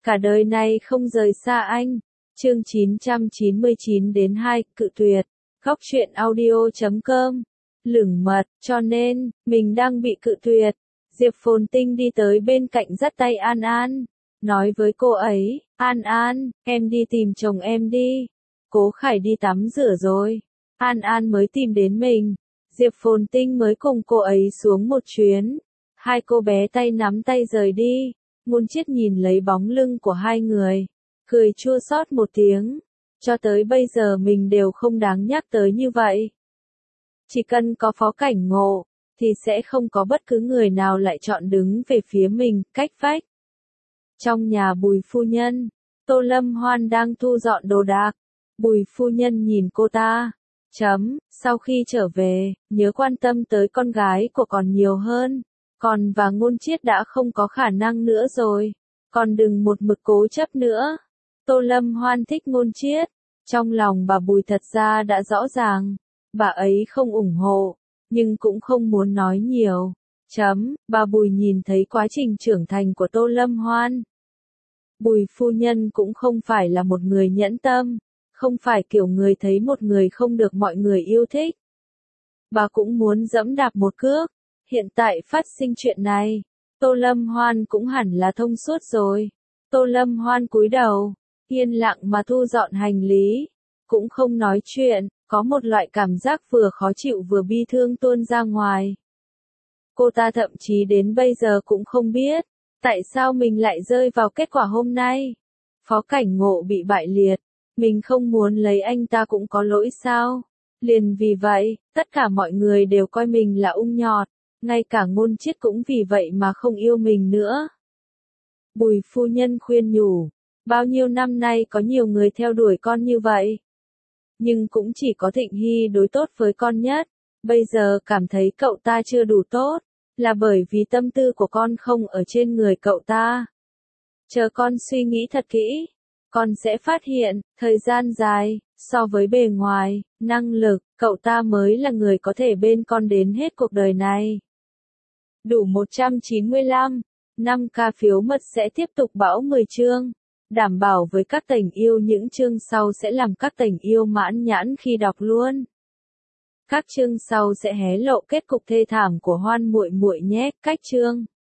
cả đời này không rời xa anh. Chương 999 đến 2, cự tuyệt. Góc truyện audio.com. Lửng mật, cho nên, mình đang bị cự tuyệt. Diệp Phồn Tinh đi tới bên cạnh dắt tay An An. Nói với cô ấy, An An, em đi tìm chồng em đi. Cố Khải đi tắm rửa rồi. An An mới tìm đến mình. Diệp Phồn Tinh mới cùng cô ấy xuống một chuyến. Hai cô bé tay nắm tay rời đi. Ngôn Chiết nhìn lấy bóng lưng của hai người. Cười chua xót một tiếng. Cho tới bây giờ mình đều không đáng nhắc tới như vậy. Chỉ cần có Phó Cảnh Ngộ, thì sẽ không có bất cứ người nào lại chọn đứng về phía mình, cách vách. Trong nhà Bùi phu nhân, Tô Lâm Hoan đang thu dọn đồ đạc. Bùi phu nhân nhìn cô ta. Sau khi trở về, nhớ quan tâm tới con gái của con nhiều hơn. Con và Ngôn Chiết đã không có khả năng nữa rồi. Con đừng một mực cố chấp nữa. Tô Lâm Hoan thích Ngôn Chiết. Trong lòng bà Bùi thật ra đã rõ ràng. Bà ấy không ủng hộ, nhưng cũng không muốn nói nhiều. Bà Bùi nhìn thấy quá trình trưởng thành của Tô Lâm Hoan. Bùi phu nhân cũng không phải là một người nhẫn tâm, không phải kiểu người thấy một người không được mọi người yêu thích. Bà cũng muốn giẫm đạp một cước. Hiện tại phát sinh chuyện này, Tô Lâm Hoan cũng hẳn là thông suốt rồi. Tô Lâm Hoan cúi đầu, yên lặng mà thu dọn hành lý, cũng không nói chuyện, có một loại cảm giác vừa khó chịu vừa bi thương tuôn ra ngoài. Cô ta thậm chí đến bây giờ cũng không biết, tại sao mình lại rơi vào kết quả hôm nay. Phó Cảnh Ngộ bị bại liệt, mình không muốn lấy anh ta cũng có lỗi sao? Liền vì vậy, tất cả mọi người đều coi mình là ung nhọt, ngay cả Ngôn Chiết cũng vì vậy mà không yêu mình nữa. Bùi phu nhân khuyên nhủ, bao nhiêu năm nay có nhiều người theo đuổi con như vậy. Nhưng cũng chỉ có Thịnh Hy đối tốt với con nhất, bây giờ cảm thấy cậu ta chưa đủ tốt, là bởi vì tâm tư của con không ở trên người cậu ta. Chờ con suy nghĩ thật kỹ, con sẽ phát hiện, thời gian dài, so với bề ngoài, năng lực, cậu ta mới là người có thể bên con đến hết cuộc đời này. Đủ 195, 5k phiếu mật sẽ tiếp tục bão 10 chương. Đảm bảo với các tành yêu những chương sau sẽ làm các tành yêu mãn nhãn khi đọc luôn. Các chương sau sẽ hé lộ kết cục thê thảm của Hoan muội muội nhé, cách chương.